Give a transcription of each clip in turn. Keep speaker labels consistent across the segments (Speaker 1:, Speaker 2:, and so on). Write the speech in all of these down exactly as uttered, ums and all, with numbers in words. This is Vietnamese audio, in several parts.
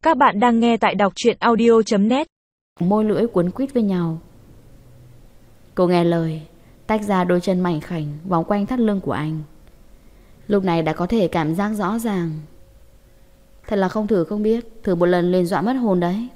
Speaker 1: Các bạn đang nghe tại đọc truyện audio chấm net.
Speaker 2: Môi lưỡi cuốn quýt với nhau. Cô nghe lời, tách ra đôi chân mảnh khảnh vòng quanh thắt lưng của anh. Lúc này đã có thể cảm giác rõ ràng. Thật là không thử không biết, thử một lần lên dọa mất hồn đấy.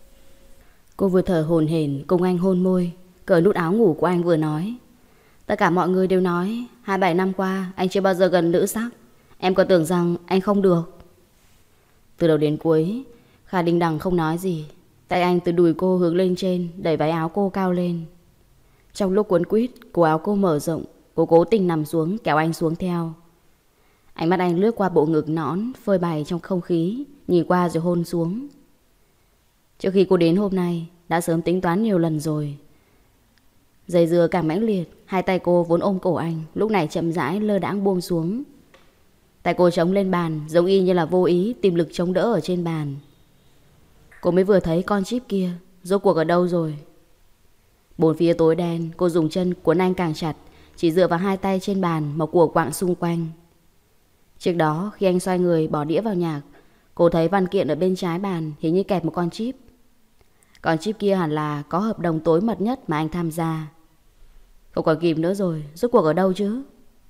Speaker 2: Cô vừa thở hổn hển cùng anh hôn môi, cởi nút áo ngủ của anh vừa nói. Tất cả mọi người đều nói hai mươi bảy năm qua anh chưa bao giờ gần nữ sắc. Em còn tưởng rằng anh không được. Từ đầu đến cuối Kha đinh đằng không nói gì. Tay anh từ đùi cô hướng lên trên, đẩy váy áo cô cao lên. Trong lúc cuốn quýt, cổ áo cô mở rộng. Cô cố tình nằm xuống kéo anh xuống theo. Ánh mắt anh lướt qua bộ ngực nõn phơi bày trong không khí, nhìn qua rồi hôn xuống. Trước khi cô đến hôm nay đã sớm tính toán nhiều lần rồi. Dây dưa càng mãnh liệt, hai tay cô vốn ôm cổ anh lúc này chậm rãi lơ đãng buông xuống. Tay cô chống lên bàn, giống y như là vô ý tìm lực chống đỡ ở trên bàn. Cô mới vừa thấy con chip kia rốt cuộc ở đâu rồi. Bốn phía tối đen, cô dùng chân cuốn anh càng chặt, chỉ dựa vào hai tay trên bàn mà của quạng xung quanh. Trước đó khi anh xoay người bỏ đĩa vào nhạc, cô thấy văn kiện ở bên trái bàn hình như kẹp một con chip. Con chip kia hẳn là có hợp đồng tối mật nhất mà anh tham gia. Không còn kịp nữa rồi, rốt cuộc ở đâu chứ?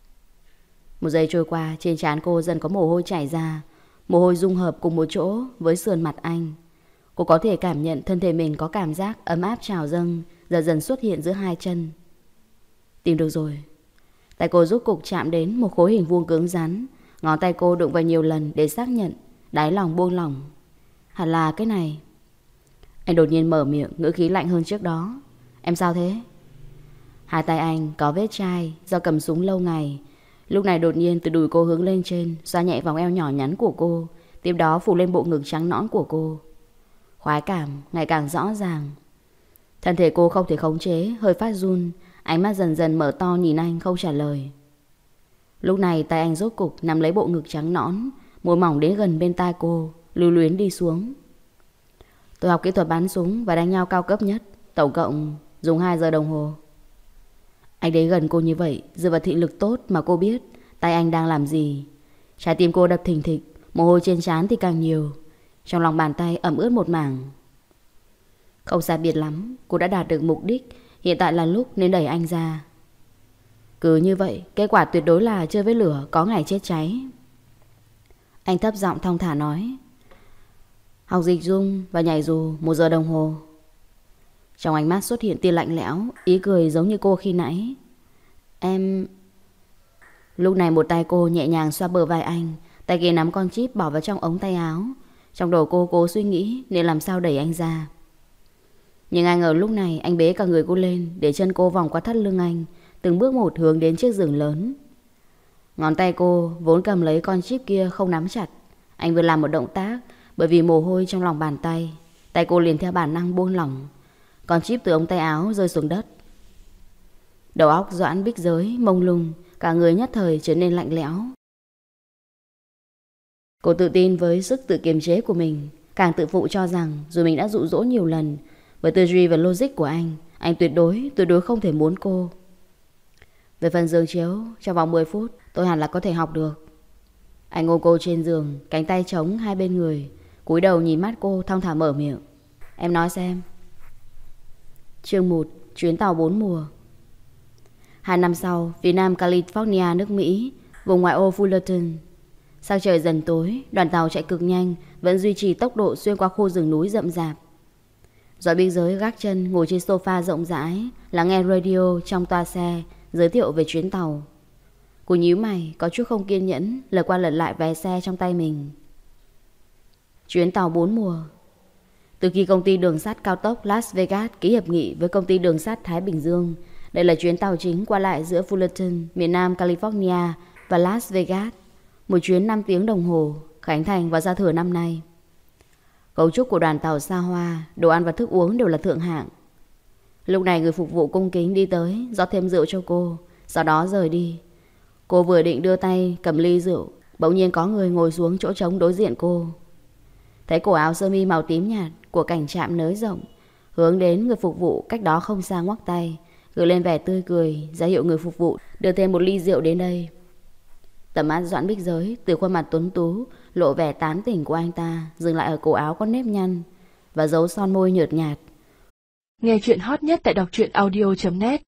Speaker 2: Một giây trôi qua, trên trán cô dần có mồ hôi chảy ra. Mồ hôi dung hợp cùng một chỗ với sườn mặt anh. Cô có thể cảm nhận thân thể mình có cảm giác ấm áp trào dâng, dần dần xuất hiện giữa hai chân. Tìm được rồi. Tay cô rút cục chạm đến một khối hình vuông cứng rắn. Ngón tay cô đụng vào nhiều lần để xác nhận. Đáy lòng buông lỏng. Hẳn là cái này. Anh đột nhiên mở miệng, ngữ khí lạnh hơn trước đó. Em sao thế? Hai tay anh có vết chai do cầm súng lâu ngày. Lúc này đột nhiên từ đùi cô hướng lên trên, xoa nhẹ vòng eo nhỏ nhắn của cô, tiếp đó phủ lên bộ ngực trắng nõn của cô. Khoái cảm ngày càng rõ ràng. Thân thể cô không thể khống chế, hơi phát run. Ánh mắt dần dần mở to nhìn anh không trả lời. Lúc này tay anh rốt cục nắm lấy bộ ngực trắng nõn, môi mỏng đến gần bên tai cô, lưu luyến đi xuống. Tôi học kỹ thuật bắn súng và đánh nhau cao cấp nhất, tổng cộng dùng hai giờ đồng hồ. Anh đến gần cô như vậy, dựa vào thị lực tốt mà cô biết tay anh đang làm gì. Trái tim cô đập thình thịch, mồ hôi trên trán thì càng nhiều. Trong lòng bàn tay ẩm ướt một mảng. Không xa biệt lắm, cô đã đạt được mục đích. Hiện tại là lúc nên đẩy anh ra. Cứ như vậy, kết quả tuyệt đối là chơi với lửa, có ngày chết cháy. Anh thấp giọng thong thả nói. Học dịch dung và nhảy dù một giờ đồng hồ. Trong ánh mắt xuất hiện tia lạnh lẽo, ý cười giống như cô khi nãy. Em... Lúc này một tay cô nhẹ nhàng xoa bờ vai anh, tay kia nắm con chip bỏ vào trong ống tay áo. Trong đầu cô cố suy nghĩ nên làm sao đẩy anh ra. Nhưng ai ngờ lúc này anh bế cả người cô lên, để chân cô vòng qua thắt lưng anh, từng bước một hướng đến chiếc giường lớn. Ngón tay cô vốn cầm lấy con chip kia không nắm chặt. Anh vừa làm một động tác, bởi vì mồ hôi trong lòng bàn tay, tay cô liền theo bản năng buông lỏng. Con chip từ ống tay áo rơi xuống đất. Đầu óc Doãn Bích Giới mông lung, cả người nhất thời trở nên lạnh lẽo. Cô tự tin với sức tự kiềm chế của mình, càng tự phụ cho rằng dù mình đã dụ dỗ nhiều lần, với tư duy và logic của anh, anh tuyệt đối, tuyệt đối không thể muốn cô. Về phần giường chiếu, trong vòng mười phút tôi hẳn là có thể học được. Anh ôm cô trên giường, cánh tay chống hai bên người, cúi đầu nhìn mắt cô thong thả mở miệng. Em nói xem. Chương một. Chuyến tàu bốn mùa. Hai năm sau, phía nam California nước Mỹ, vùng ngoại ô Fullerton. Sắc trời dần tối, đoàn tàu chạy cực nhanh, vẫn duy trì tốc độ xuyên qua khu rừng núi rậm rạp. Doãn Bích Giới gác chân ngồi trên sofa rộng rãi, lắng nghe radio trong toa xe giới thiệu về chuyến tàu. Cô nhíu mày, có chút không kiên nhẫn, lật qua lật lại vé xe trong tay mình. Chuyến tàu bốn mùa. Từ khi công ty đường sắt cao tốc Las Vegas ký hiệp nghị với công ty đường sắt Thái Bình Dương, đây là chuyến tàu chính qua lại giữa Fullerton, miền nam California và Las Vegas. Một chuyến năm tiếng đồng hồ, khánh thành vào giao thừa năm nay. Cấu trúc của đoàn tàu xa hoa, đồ ăn và thức uống đều là thượng hạng. Lúc này người phục vụ cung kính đi tới, rót thêm rượu cho cô, sau đó rời đi. Cô vừa định đưa tay cầm ly rượu, bỗng nhiên có người ngồi xuống chỗ trống đối diện cô. Thấy cổ áo sơ mi màu tím nhạt của cảnh trạm nới rộng, hướng đến người phục vụ cách đó không xa ngoắc tay, gửi lên vẻ tươi cười, ra hiệu người phục vụ đưa thêm một ly rượu đến đây. Tầm mắt Doãn Bích Giới từ khuôn mặt tuấn tú, lộ vẻ tán tỉnh của anh ta, dừng lại ở cổ áo có nếp nhăn và dấu son môi nhợt nhạt.
Speaker 1: Nghe chuyện hot nhất tại đọc truyện audio chấm net.